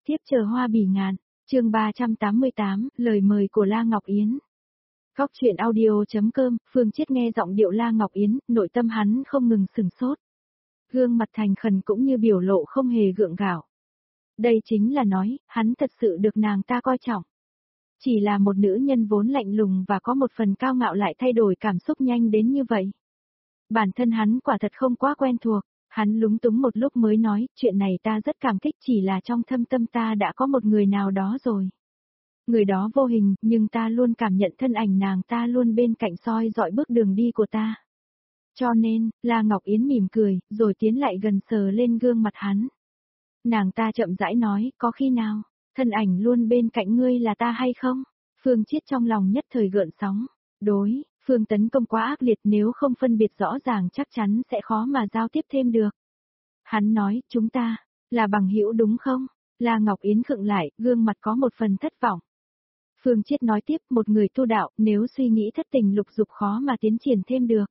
tiếp chờ hoa bỉ ngạn, chương 388, lời mời của La Ngọc Yến. Góc truyện audio.com, Phương Chiết nghe giọng điệu La Ngọc Yến, nội tâm hắn không ngừng sừng sốt. Gương mặt thành khẩn cũng như biểu lộ không hề gượng gạo. Đây chính là nói, hắn thật sự được nàng ta coi trọng. Chỉ là một nữ nhân vốn lạnh lùng và có một phần cao ngạo lại thay đổi cảm xúc nhanh đến như vậy. Bản thân hắn quả thật không quá quen thuộc. Hắn lúng túng một lúc mới nói, chuyện này ta rất cảm kích, chỉ là trong thâm tâm ta đã có một người nào đó rồi. Người đó vô hình, nhưng ta luôn cảm nhận thân ảnh nàng ta luôn bên cạnh soi dọi bước đường đi của ta. Cho nên, La Ngọc Yến mỉm cười, rồi tiến lại gần sờ lên gương mặt hắn. Nàng ta chậm rãi nói, có khi nào, thân ảnh luôn bên cạnh ngươi là ta hay không? Phương Chiết trong lòng nhất thời gợn sóng. Đối, Phương tấn công quá ác liệt, nếu không phân biệt rõ ràng chắc chắn sẽ khó mà giao tiếp thêm được. Hắn nói, chúng ta, là bằng hữu đúng không? La Ngọc Yến khựng lại, gương mặt có một phần thất vọng. Phương Chiết nói tiếp, một người tu đạo, nếu suy nghĩ thất tình lục dục khó mà tiến triển thêm được.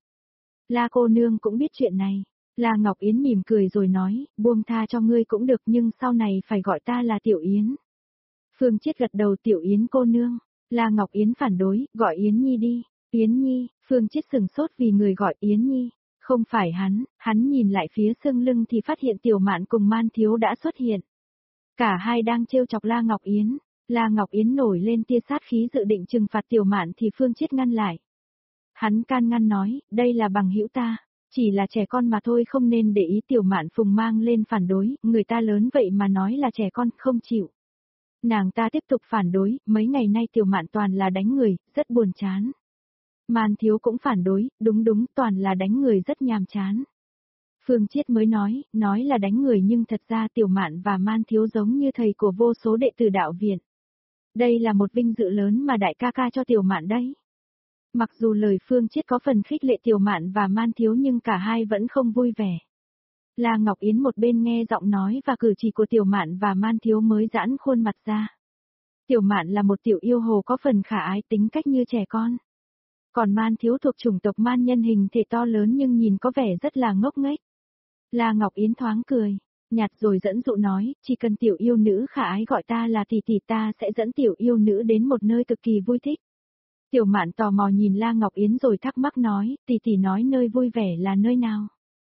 La cô nương cũng biết chuyện này. La Ngọc Yến mỉm cười rồi nói, buông tha cho ngươi cũng được nhưng sau này phải gọi ta là Tiểu Yến. Phương Chiết gật đầu, Tiểu Yến cô nương. La Ngọc Yến phản đối, gọi Yến Nhi đi. Yến Nhi, Phương Chiết sừng sốt vì người gọi Yến Nhi. Không phải hắn nhìn lại phía xương lưng thì phát hiện Tiểu Mạn cùng Man Thiếu đã xuất hiện. Cả hai đang trêu chọc La Ngọc Yến. La Ngọc Yến nổi lên tia sát khí dự định trừng phạt Tiểu Mạn thì Phương Chiết ngăn lại. Hắn can ngăn nói, đây là bằng hữu ta, chỉ là trẻ con mà thôi, không nên để ý. Tiểu Mạn phùng mang lên phản đối, người ta lớn vậy mà nói là trẻ con, không chịu. Nàng ta tiếp tục phản đối, mấy ngày nay Tiểu Mạn toàn là đánh người, rất buồn chán. Man Thiếu cũng phản đối, đúng, toàn là đánh người rất nhàm chán. Phương Chiết mới nói là đánh người nhưng thật ra Tiểu Mạn và Man Thiếu giống như thầy của vô số đệ tử đạo viện. Đây là một vinh dự lớn mà đại ca ca cho Tiểu Mạn đấy. Mặc dù lời Phương Chiết có phần khích lệ Tiểu Mạn và Man Thiếu nhưng cả hai vẫn không vui vẻ. La Ngọc Yến một bên nghe giọng nói và cử chỉ của Tiểu Mạn và Man Thiếu mới giãn khuôn mặt ra. Tiểu Mạn là một tiểu yêu hồ có phần khả ái, tính cách như trẻ con. Còn Man Thiếu thuộc chủng tộc man nhân, hình thể to lớn nhưng nhìn có vẻ rất là ngốc nghếch. La Ngọc Yến thoáng cười, nhạt rồi dẫn dụ nói, chỉ cần tiểu yêu nữ khả ái gọi ta là tỷ tỷ, ta sẽ dẫn tiểu yêu nữ đến một nơi cực kỳ vui thích. Tiểu Mạn tò mò nhìn La Ngọc Yến rồi thắc mắc nói, tỷ tỷ nói nơi vui vẻ là nơi nào?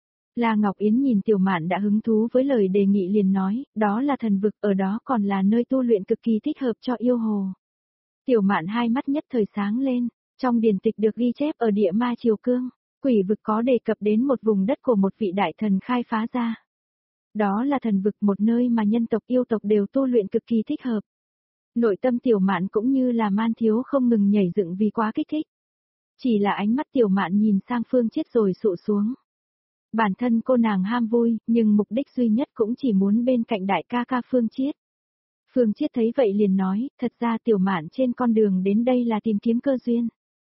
La Ngọc Yến nhìn Tiểu Mạn đã hứng thú với lời đề nghị liền nói, đó là thần vực, ở đó còn là nơi tu luyện cực kỳ thích hợp cho yêu hồ. Tiểu Mạn hai mắt nhất thời sáng lên, trong điển tịch được ghi chép ở địa ma Triều Cương, quỷ vực có đề cập đến một vùng đất của một vị đại thần khai phá ra. Đó là thần vực, một nơi mà nhân tộc yêu tộc đều tu luyện cực kỳ thích hợp. Nội tâm Tiểu Mạn cũng như là Man Thiếu không ngừng nhảy dựng vì quá kích thích. Chỉ là ánh mắt Tiểu Mạn nhìn sang Phương Chiết rồi sụ xuống. Bản thân cô nàng ham vui, nhưng mục đích duy nhất cũng chỉ muốn bên cạnh đại ca ca Phương Chiết. Phương Chiết thấy vậy liền nói, thật ra Tiểu Mạn trên con đường đến đây là tìm kiếm cơ duyên.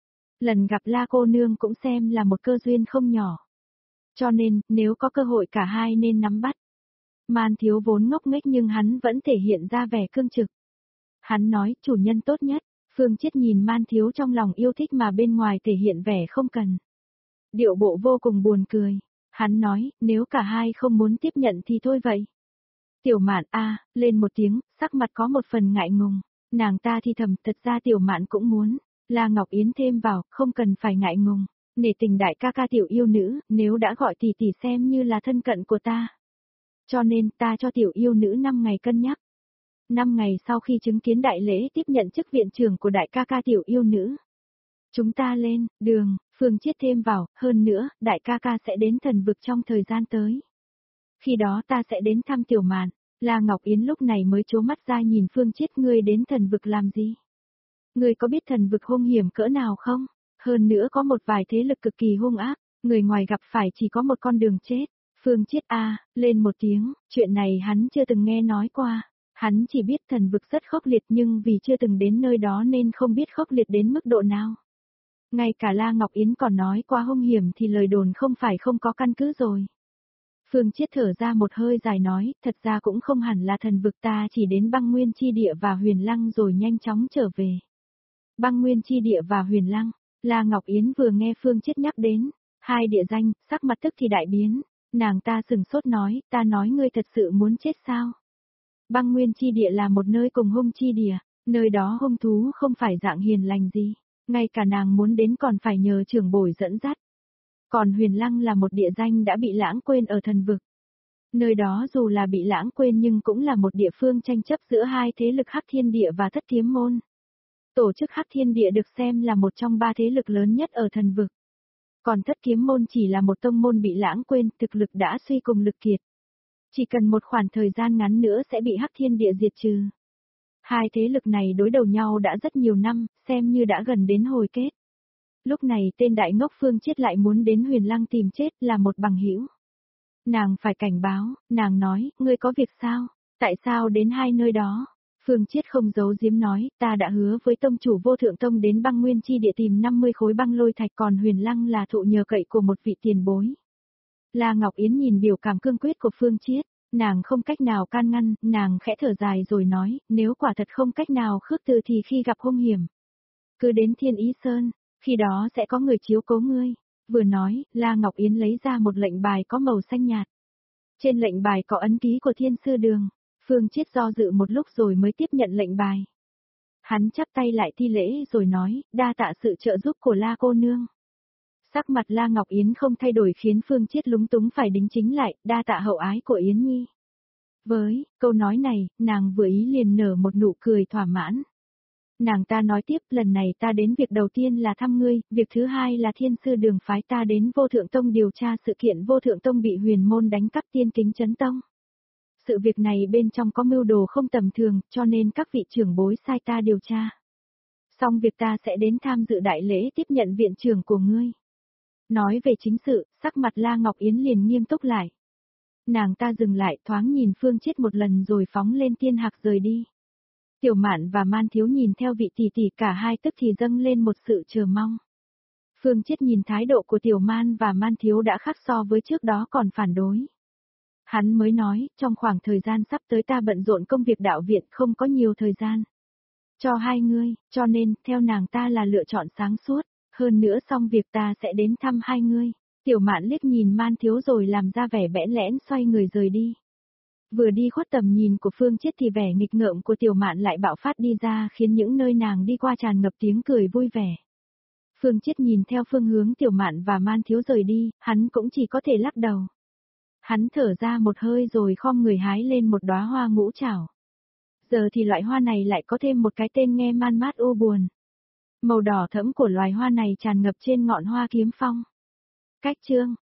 Lần gặp La cô nương cũng xem là một cơ duyên không nhỏ. Cho nên, nếu có cơ hội cả hai nên nắm bắt. Man Thiếu vốn ngốc nghếch nhưng hắn vẫn thể hiện ra vẻ cương trực. Hắn nói, chủ nhân tốt nhất. Phương Chiết nhìn Man Thiếu trong lòng yêu thích mà bên ngoài thể hiện vẻ không cần. Điệu bộ vô cùng buồn cười. Hắn nói, nếu cả hai không muốn tiếp nhận thì thôi vậy. Tiểu Mạn lên một tiếng, sắc mặt có một phần ngại ngùng. Nàng ta thì thầm, thật ra Tiểu Mạn cũng muốn. La Ngọc Yến thêm vào, không cần phải ngại ngùng. Nể tình đại ca ca tiểu yêu nữ, nếu đã gọi tỷ tỷ xem như là thân cận của ta. Cho nên ta cho tiểu yêu nữ 5 ngày cân nhắc. 5 ngày sau khi chứng kiến đại lễ tiếp nhận chức viện trưởng của đại ca ca tiểu yêu nữ. Chúng ta lên, đường, Phương Chiết thêm vào, hơn nữa, đại ca ca sẽ đến thần vực trong thời gian tới. Khi đó ta sẽ đến thăm Tiểu Mạn. La Ngọc Yến lúc này mới trố mắt ra nhìn Phương Chiết, ngươi đến thần vực làm gì? Ngươi có biết thần vực hung hiểm cỡ nào không? Hơn nữa có một vài thế lực cực kỳ hung ác, người ngoài gặp phải chỉ có một con đường chết. Phương Chiết lên một tiếng, chuyện này hắn chưa từng nghe nói qua. Hắn chỉ biết thần vực rất khốc liệt nhưng vì chưa từng đến nơi đó nên không biết khốc liệt đến mức độ nào. Ngay cả La Ngọc Yến còn nói qua hung hiểm thì lời đồn không phải không có căn cứ rồi. Phương Chiết thở ra một hơi dài nói, thật ra cũng không hẳn là thần vực, ta chỉ đến băng nguyên chi địa và huyền lăng rồi nhanh chóng trở về. Băng nguyên chi địa và huyền lăng, La Ngọc Yến vừa nghe Phương Chiết nhắc đến hai địa danh, sắc mặt tức thì đại biến, nàng ta sừng sốt nói, ta nói ngươi thật sự muốn chết sao? Băng Nguyên chi địa là một nơi cùng hung chi địa, nơi đó hung thú không phải dạng hiền lành gì, ngay cả nàng muốn đến còn phải nhờ trưởng bối dẫn dắt. Còn Huyền Lăng là một địa danh đã bị lãng quên ở thần vực. Nơi đó dù là bị lãng quên nhưng cũng là một địa phương tranh chấp giữa hai thế lực Hắc Thiên Địa và Thất Kiếm Môn. Tổ chức Hắc Thiên Địa được xem là một trong ba thế lực lớn nhất ở thần vực. Còn Thất Kiếm Môn chỉ là một tông môn bị lãng quên, thực lực đã suy cùng lực kiệt. Chỉ cần một khoảng thời gian ngắn nữa sẽ bị Hắc Thiên Địa diệt trừ. Hai thế lực này đối đầu nhau đã rất nhiều năm, xem như đã gần đến hồi kết. Lúc này tên đại ngốc Phương Chiết lại muốn đến Huyền Lăng tìm chết là một bằng hữu. Nàng phải cảnh báo, nàng nói, ngươi có việc sao? Tại sao đến hai nơi đó? Phương Chiết không giấu giếm nói, ta đã hứa với tông chủ Vô Thượng Tông đến Băng Nguyên chi địa tìm 50 khối băng lôi thạch, còn Huyền Lăng là thụ nhờ cậy của một vị tiền bối. La Ngọc Yến nhìn biểu cảm cương quyết của Phương Chiết, nàng không cách nào can ngăn, nàng khẽ thở dài rồi nói, nếu quả thật không cách nào khước từ thì khi gặp hung hiểm, cứ đến Thiên Ý Sơn, khi đó sẽ có người chiếu cố ngươi. Vừa nói, La Ngọc Yến lấy ra một lệnh bài có màu xanh nhạt. Trên lệnh bài có ấn ký của Thiên Sư Đường. Phương Chiết do dự một lúc rồi mới tiếp nhận lệnh bài. Hắn chắp tay lại thi lễ rồi nói, đa tạ sự trợ giúp của La cô nương. Sắc mặt La Ngọc Yến không thay đổi khiến Phương Chiết lúng túng phải đính chính lại, đa tạ hậu ái của Yến Nhi. Với câu nói này, nàng vừa ý liền nở một nụ cười thỏa mãn. Nàng ta nói tiếp, lần này ta đến việc đầu tiên là thăm ngươi, việc thứ hai là Thiên Sư Đường phái ta đến Vô Thượng Tông điều tra sự kiện Vô Thượng Tông bị Huyền Môn đánh cắp Tiên Kính Chấn Tông. Sự việc này bên trong có mưu đồ không tầm thường, cho nên các vị trưởng bối sai ta điều tra. Xong việc ta sẽ đến tham dự đại lễ tiếp nhận viện trưởng của ngươi. Nói về chính sự, sắc mặt La Ngọc Yến liền nghiêm túc lại. Nàng ta dừng lại thoáng nhìn Phương Chiết một lần rồi phóng lên thiên hạc rời đi. Tiểu Mạn và Man Thiếu nhìn theo vị tỷ tỷ, cả hai tức thì dâng lên một sự chờ mong. Phương Chiết nhìn thái độ của Tiểu Man và Man Thiếu đã khác so với trước đó còn phản đối. Hắn mới nói, trong khoảng thời gian sắp tới ta bận rộn công việc đạo viện, không có nhiều thời gian cho hai ngươi, cho nên, theo nàng ta là lựa chọn sáng suốt, hơn nữa xong việc ta sẽ đến thăm hai ngươi. Tiểu Mạn liếc nhìn Man Thiếu rồi làm ra vẻ bẽn lẽn xoay người rời đi. Vừa đi khuất tầm nhìn của Phương Chiết thì vẻ nghịch ngợm của Tiểu Mạn lại bạo phát đi ra, khiến những nơi nàng đi qua tràn ngập tiếng cười vui vẻ. Phương Chiết nhìn theo phương hướng Tiểu Mạn và Man Thiếu rời đi, hắn cũng chỉ có thể lắc đầu. Hắn thở ra một hơi rồi khom người hái lên một đóa hoa ngũ trảo. Giờ thì loại hoa này lại có thêm một cái tên nghe man mát u buồn. Màu đỏ thẫm của loài hoa này tràn ngập trên ngọn hoa kiếm phong. Cách chương